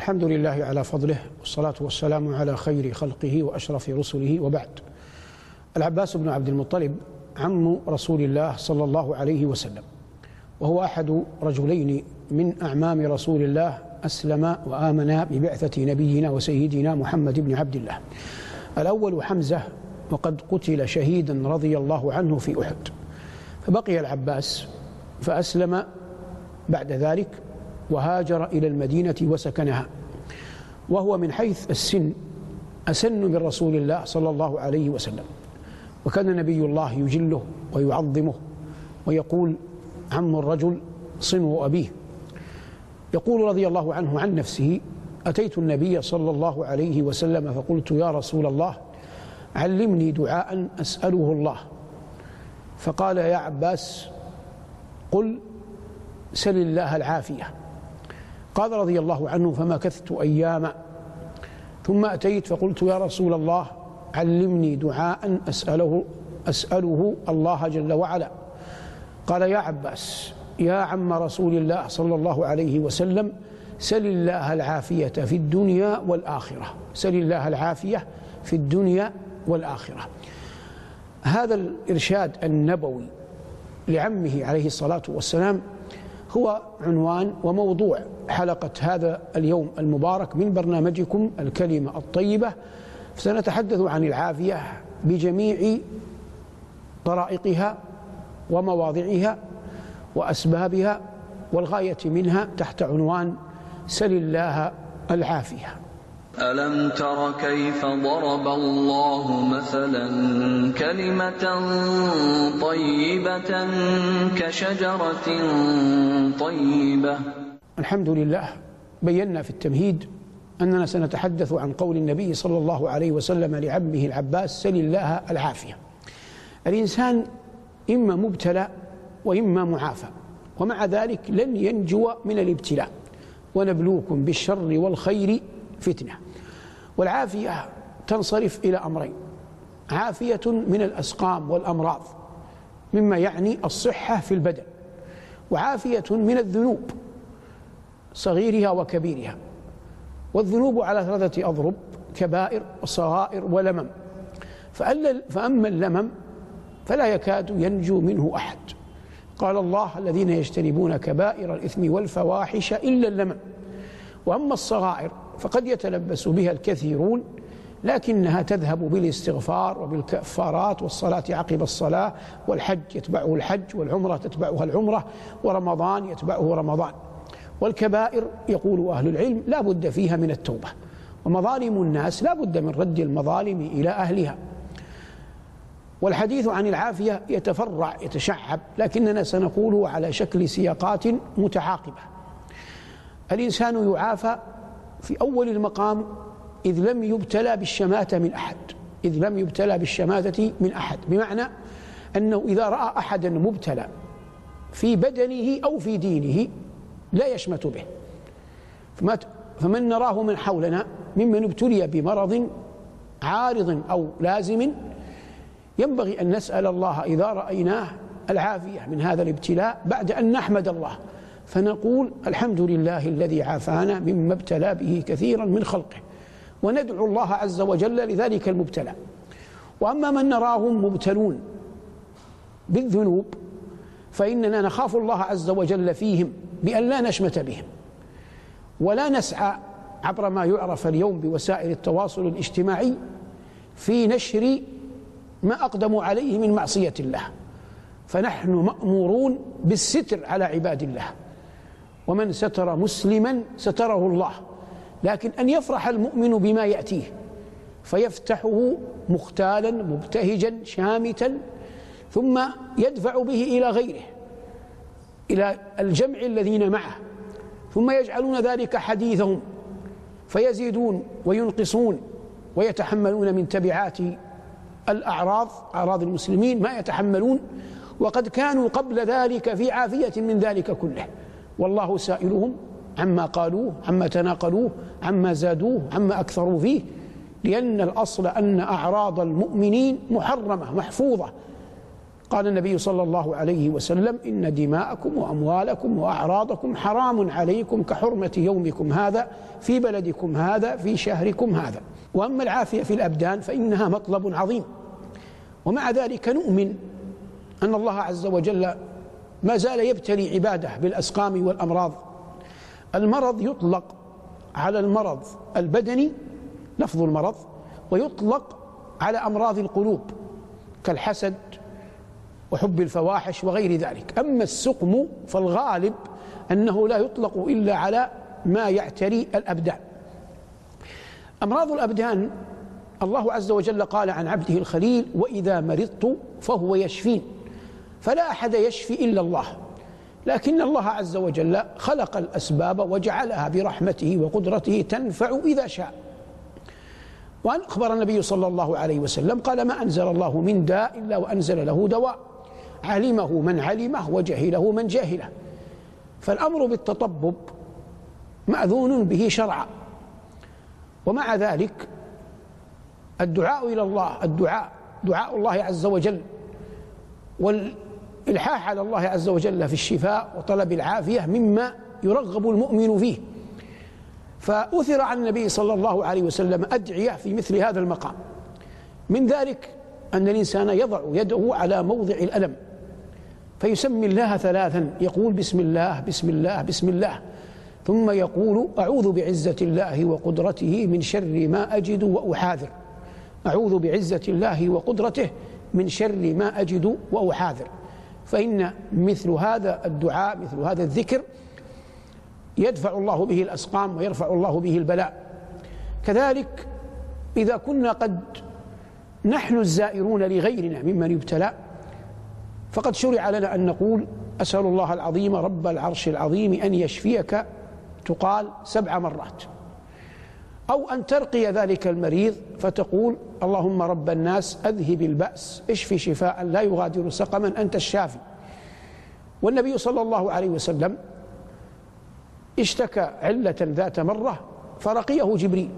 الحمد لله على فضله، والصلاة والسلام على خير خلقه وأشرف رسله، وبعد. العباس بن عبد المطلب عم رسول الله صلى الله عليه وسلم، وهو أحد رجلين من أعمام رسول الله أسلم وآمن ببعثة نبينا وسيدنا محمد بن عبد الله. الأول حمزة، وقد قتل شهيدا رضي الله عنه في أحد، فبقي العباس فأسلم بعد ذلك وهاجر إلى المدينة وسكنها، وهو من حيث السن أسن من رسول الله صلى الله عليه وسلم، وكان نبي الله يجله ويعظمه ويقول: عم الرجل صنو أبيه. يقول رضي الله عنه عن نفسه: أتيت النبي صلى الله عليه وسلم فقلت: يا رسول الله، علمني دعاء أسأله الله. فقال: يا عباس، قل سل الله العافية. قال رضي الله عنه: فمكثت أياما، ثم أتيت فقلت: يا رسول الله، علمني دعاء أسأله الله جل وعلا. قال: يا عباس، يا عم رسول الله صلى الله عليه وسلم، سل الله العافية في الدنيا والآخرة، سل الله العافية في الدنيا والآخرة. هذا الإرشاد النبوي لعمه عليه الصلاة والسلام هو عنوان وموضوع حلقة هذا اليوم المبارك من برنامجكم الكلمة الطيبة. سنتحدث عن العافية بجميع طرائقها ومواضعها وأسبابها، والغاية منها تحت عنوان سل الله العافية. ألم تر كيف ضرب الله مثلا كلمة طيبة كشجرة طيبة. الحمد لله، بينا في التمهيد أننا سنتحدث عن قول النبي صلى الله عليه وسلم لعمه العباس: سل الله العافية. الإنسان إما مبتلى وإما معافى، ومع ذلك لن ينجو من الابتلاء. ونبلوكم بالشر والخير فتنة. والعافية تنصرف إلى أمرين: عافية من الأسقام والأمراض مما يعني الصحة في البدن، وعافية من الذنوب صغيرها وكبيرها. والذنوب على ثلاثة أضرب: كبائر وصغائر ولمم. فأما اللمم فلا يكاد ينجو منه أحد. قال الله: الذين يجتنبون كبائر الإثم والفواحش إلا اللمم. وأما الصغائر فقد يتلبس بها الكثيرون، لكنها تذهب بالاستغفار وبالكفارات والصلاة عقب الصلاة، والحج يتبعه الحج، والعمرة تتبعها العمرة، ورمضان يتبعه رمضان. والكبائر يقول أهل العلم لا بد فيها من التوبة، ومظالم الناس لا بد من رد المظالم إلى أهلها. والحديث عن العافية يتفرع يتشعب، لكننا سنقوله على شكل سياقات متعاقبة. الإنسان يعافى في أول المقام إذ لم يبتلى بالشماتة من أحد، إذ لم يبتلى بالشماتة من أحد، بمعنى أنه إذا رأى أحدا مبتلى في بدنه أو في دينه لا يشمت به. فمن نراه من حولنا ممن ابتلي بمرض عارض أو لازم ينبغي أن نسأل الله إذا رأيناه العافية من هذا الابتلاء، بعد أن نحمد الله فنقول: الحمد لله الذي عافانا مما ابتلى به كثيرا من خلقه، وندعو الله عز وجل لذلك المبتلى. وأما من نراهم مبتلون بالذنوب فإننا نخاف الله عز وجل فيهم بأن لا نشمت بهم، ولا نسعى عبر ما يعرف اليوم بوسائل التواصل الاجتماعي في نشر ما أقدموا عليه من معصية الله. فنحن مأمورون بالستر على عباد الله، ومن ستر مسلما ستره الله. لكن أن يفرح المؤمن بما يأتيه فيفتحه مختالا مبتهجا شامتا، ثم يدفع به إلى غيره، إلى الجمع الذين معه، ثم يجعلون ذلك حديثهم فيزيدون وينقصون ويتحملون من تبعات الأعراض، أعراض المسلمين، ما يتحملون، وقد كانوا قبل ذلك في عافية من ذلك كله. والله سائلهم عما قالوه، عما تناقلوه، عما زادوه، عما أكثروا فيه، لأن الأصل أن أعراض المؤمنين محرمة محفوظة قال النبي صلى الله عليه وسلم: إن دماءكم وأموالكم وأعراضكم حرام عليكم كحرمة يومكم هذا في بلدكم هذا في شهركم هذا. وأما العافية في الأبدان فإنها مطلب عظيم، ومع ذلك نؤمن أن الله عز وجل ما زال يبتلي عباده بالأسقام والأمراض. المرض يطلق على المرض البدني لفظ المرض، ويطلق على أمراض القلوب كالحسد وحب الفواحش وغير ذلك. أما السقم فالغالب أنه لا يطلق إلا على ما يعتري الأبدان. أمراض الأبدان الله عز وجل قال عن عبده الخليل: وإذا مرضت فهو يشفين. فلا أحد يشفي إلا الله، لكن الله عز وجل خلق الأسباب وجعلها برحمته وقدرته تنفع إذا شاء. وأخبر النبي صلى الله عليه وسلم قال: ما أنزل الله من داء إلا وأنزل له دواء، علمه من علمه وجهله من جهله. فالأمر بالتطبب مأذون به شرعا، ومع ذلك الدعاء إلى الله، دعاء الله عز وجل والإلحاح على الله عز وجل في الشفاء وطلب العافية مما يرغب المؤمن فيه. فأثر عن النبي صلى الله عليه وسلم أدعية في مثل هذا المقام. من ذلك أن الإنسان يضع يده على موضع الألم فيسمي الله ثلاثا، يقول: بسم الله بسم الله بسم الله، ثم يقول: أعوذ بعزة الله وقدرته من شر ما أجد وأحاذر. أعوذ بعزة الله وقدرته من شر ما أجد وأحاذر. فإن مثل هذا الدعاء مثل هذا الذكر يدفع الله به الأسقام ويرفع الله به البلاء. كذلك إذا كنا قد نحن الزائرون لغيرنا ممن يبتلى فقد شرع لنا أن نقول: أسأل الله العظيم رب العرش العظيم أن يشفيك، تقال 7 مرات. أو أن ترقي ذلك المريض فتقول: اللهم رب الناس أذهب البأس اشفي شفاء لا يغادر سقما أنت الشافي. والنبي صلى الله عليه وسلم اشتكى علة ذات مرة فرقيه جبريل،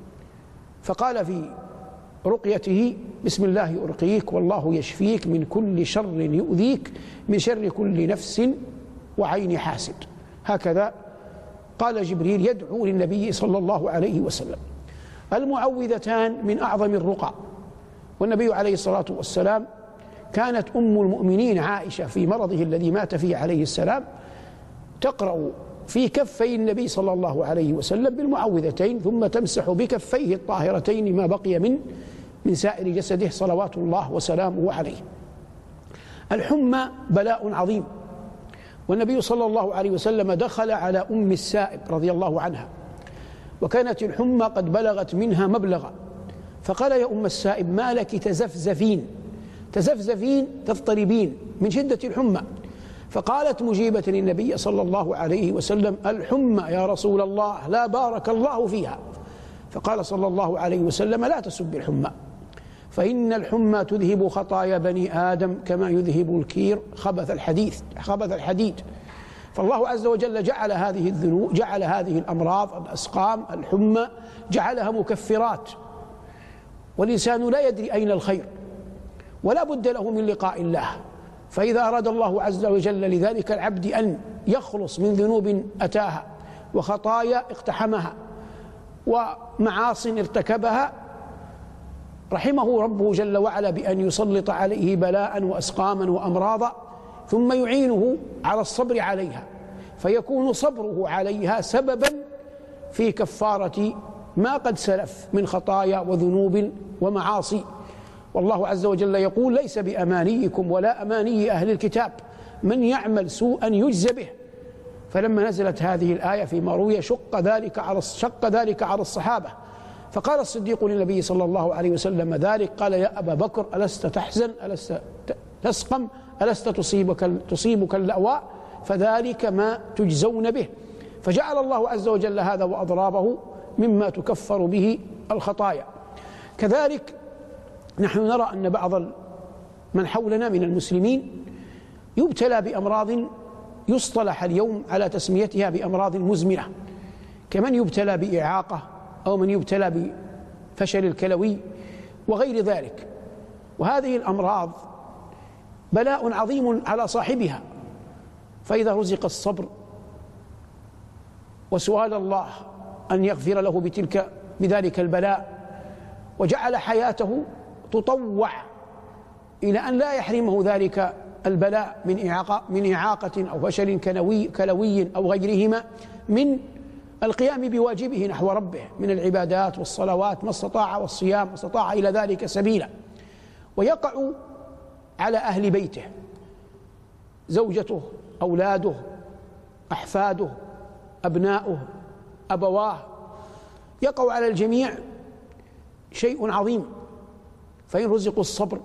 فقال في رقيته: بسم الله أرقيك والله يشفيك من كل شر يؤذيك من شر كل نفس وعين حاسد. هكذا قال جبريل يدعو للنبي صلى الله عليه وسلم. المعوذتان من أعظم الرقى، والنبي عليه الصلاة والسلام كانت أم المؤمنين عائشة في مرضه الذي مات فيه عليه السلام تقرأ في كفي النبي صلى الله عليه وسلم بالمعوذتين، ثم تمسح بكفيه الطاهرتين ما بقي من سائر جسده صلوات الله وسلامه عليه. الحمى بلاء عظيم، والنبي صلى الله عليه وسلم دخل على أم السائب رضي الله عنها، وكانت الحمى قد بلغت منها مبلغا، فقال: يا أم السائب ما لك تزفزفين تضطربين من شدة الحمى؟ فقالت مجيبة للنبي صلى الله عليه وسلم: الحمى يا رسول الله لا بارك الله فيها. فقال صلى الله عليه وسلم: لا تسب الحمى، فإن الحمى تذهب خطايا بني آدم كما يذهب الكير خبث الحديد. فالله عز وجل جعل هذه الذنوب، جعل هذه الأمراض الأسقام الحمى جعلها مكفرات، والإنسان لا يدري أين الخير ولا بد له من لقاء الله. فإذا أراد الله عز وجل لذلك العبد أن يخلص من ذنوب أتاها وخطايا اقتحمها ومعاصٍ ارتكبها، رحمه ربه جل وعلا بأن يسلط عليه بلاء وأسقاما وأمراضا، ثم يعينه على الصبر عليها، فيكون صبره عليها سببا في كفارة ما قد سلف من خطايا وذنوب ومعاصي. والله عز وجل يقول: ليس بأمانيكم ولا أماني أهل الكتاب، من يعمل سوءا يجزى به. فلما نزلت هذه الآية فيما روي شق ذلك على الصحابة، فقال الصديق للنبي صلى الله عليه وسلم ذلك، قال: يا أبا بكر ألست تحزن، ألست تسقم، ألست تصيبك اللأواء، فذلك ما تجزون به. فجعل الله عز وجل هذا وأضرابه مما تكفر به الخطايا. كذلك نحن نرى أن بعض من حولنا من المسلمين يبتلى بأمراض يصطلح اليوم على تسميتها بأمراض مزمنة، كمن يبتلى بإعاقة أو من يبتلى بفشل الكلوي وغير ذلك. وهذه الأمراض بلاء عظيم على صاحبها. فإذا رزق الصبر وسؤال الله أن يغفر له بذلك البلاء، وجعل حياته تطوع إلى أن لا يحرمه ذلك البلاء من إعاقة أو فشل كلوي أو غيرهما، من القيام بواجبه نحو ربه من العبادات والصلوات ما استطاع، والصيام ما استطاع إلى ذلك سبيلا. ويقع على أهل بيته، زوجته، أولاده، أحفاده، أبناؤه، أبواه، يقع على الجميع شيء عظيم. فإن رزقوا الصبر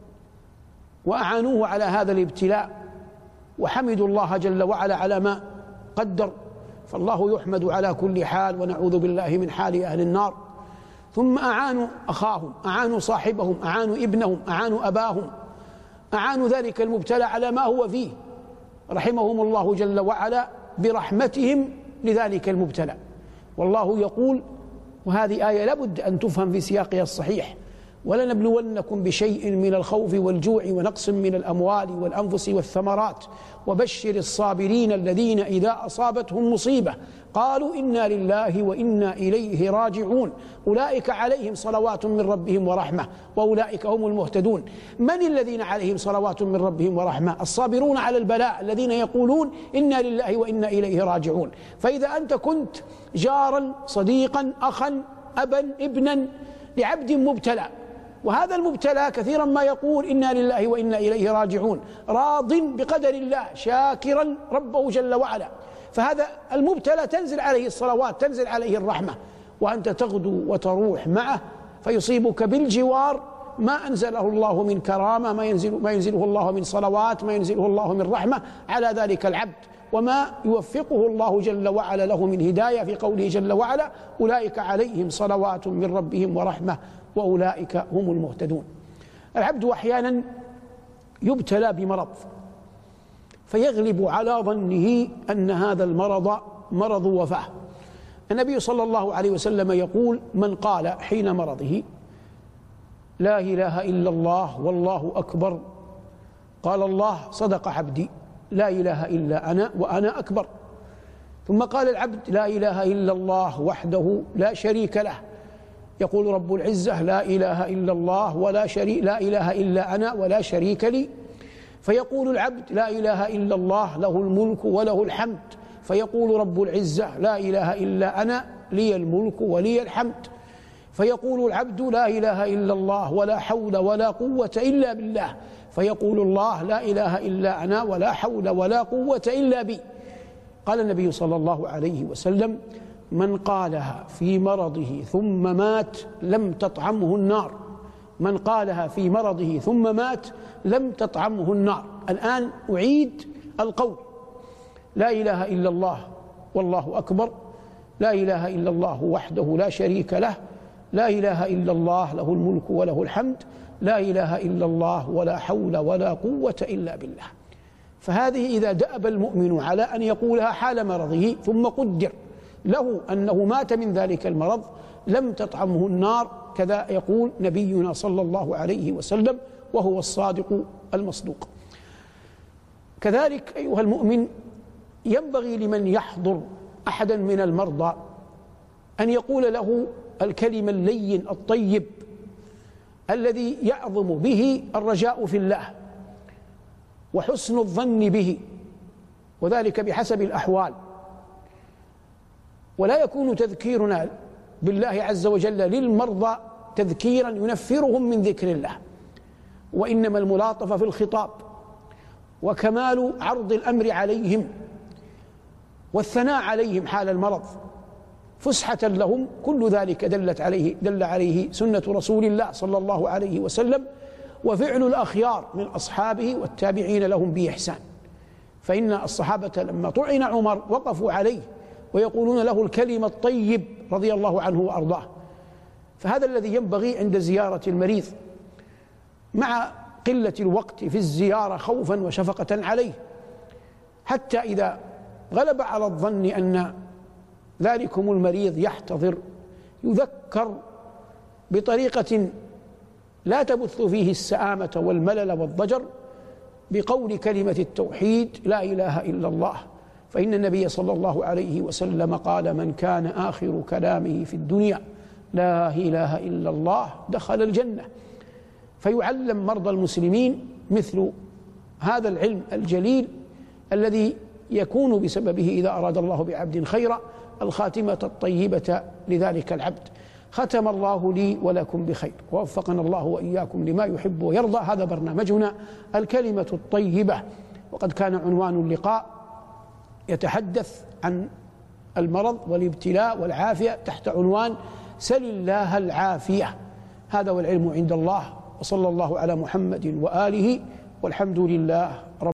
وأعانوه على هذا الابتلاء وحمدوا الله جل وعلا على ما قدر، فالله يحمد على كل حال، ونعوذ بالله من حال أهل النار. ثم أعانوا أخاهم، أعانوا صاحبهم، أعانوا ابنهم، أعانوا أباهم، أعانوا ذلك المبتلى على ما هو فيه، رحمهم الله جل وعلا برحمتهم لذلك المبتلى. والله يقول، وهذه آية لابد أن تفهم في سياقها الصحيح: ولنبلونكم بشيء من الخوف والجوع ونقص من الأموال والأنفس والثمرات وبشر الصابرين الذين إذا أصابتهم مصيبة قالوا إنا لله وإنا إليه راجعون أولئك عليهم صلوات من ربهم ورحمة وأولئك هم المهتدون. من الذين عليهم صلوات من ربهم ورحمة؟ الصابرون على البلاء، الذين يقولون إنا لله وإنا إليه راجعون. فإذا أنت كنت جارا، صديقا، أخا، أبا، ابنا لعبد مبتلى، وهذا المبتلى كثيرا ما يقول إنا لله وإنا إليه راجعون، راض بقدر الله، شاكرا ربه جل وعلا، فهذا المبتلى تنزل عليه الصلوات، تنزل عليه الرحمة، وأنت تغدو وتروح معه فيصيبك بالجوار ما أنزله الله من كرامة، ما ينزله الله من صلوات، ما ينزله الله من رحمة على ذلك العبد، وما يوفقه الله جل وعلا له من هداية في قوله جل وعلا: أولئك عليهم صلوات من ربهم ورحمة وأولئك هم المهتدون. العبد أحيانا يبتلى بمرض فيغلب على ظنه أن هذا المرض مرض وفاة. النبي صلى الله عليه وسلم يقول: من قال حين مرضه لا إله إلا الله والله أكبر، قال الله: صدق عبدي، لا إله إلا أنا وأنا أكبر. ثم قال العبد: لا إله إلا الله وحده لا شريك له، يقول رب العزة: لا إله إلا الله لا إله إلا أنا ولا شريك لي. فيقول العبد: لا إله إلا الله له الملك وله الحمد، فيقول رب العزة: لا إله إلا أنا لي الملك ولي الحمد. فيقول العبد: لا إله إلا الله ولا حول ولا قوة إلا بالله، فيقول الله: لا إله إلا أنا ولا حول ولا قوة إلا بي. قال النبي صلى الله عليه وسلم: من قالها في مرضه ثم مات لم تطعمه النار. من قالها في مرضه ثم مات لم تطعمه النار. الآن أعيد القول: لا إله إلا الله والله أكبر، لا إله إلا الله وحده لا شريك له، لا إله إلا الله له الملك وله الحمد، لا إله إلا الله ولا حول ولا قوة إلا بالله. فهذه إذا دأب المؤمن على أن يقولها حال مرضه ثم قدر له أنه مات من ذلك المرض لم تطعمه النار، كذا يقول نبينا صلى الله عليه وسلم، وهو الصادق المصدوق. كذلك أيها المؤمن ينبغي لمن يحضر أحدا من المرضى أن يقول له الكلمة اللين الطيب الذي يعظم به الرجاء في الله وحسن الظن به، وذلك بحسب الأحوال. ولا يكون تذكيرنا بالله عز وجل للمرضى تذكيرا ينفرهم من ذكر الله، وإنما الملاطفة في الخطاب وكمال عرض الأمر عليهم والثناء عليهم حال المرض فسحة لهم. كل ذلك دل عليه سنة رسول الله صلى الله عليه وسلم وفعل الأخيار من أصحابه والتابعين لهم بإحسان. فإن الصحابة لما طعن عمر وقفوا عليه ويقولون له الكلمة الطيب رضي الله عنه وأرضاه. فهذا الذي ينبغي عند زيارة المريض، مع قلة الوقت في الزيارة خوفا وشفقة عليه، حتى إذا غلب على الظن أن ذلكم المريض يحتضر يذكر بطريقة لا تبث فيه السآمة والملل والضجر، بقول كلمة التوحيد لا إله إلا الله، فإن النبي صلى الله عليه وسلم قال: من كان آخر كلامه في الدنيا لا إله إلا الله دخل الجنة. فيعلم مرضى المسلمين مثل هذا العلم الجليل الذي يكون بسببه إذا أراد الله بعبد خيرا الخاتمة الطيبة لذلك العبد. ختم الله لي ولكم بخير، ووفقنا الله وإياكم لما يحب ويرضى. هذا برنامجنا الكلمة الطيبة، وقد كان عنوان اللقاء يتحدث عن المرض والابتلاء والعافية تحت عنوان سل الله العافية. هذا والعلم عند الله، وصلى الله على محمد وآله، والحمد لله رب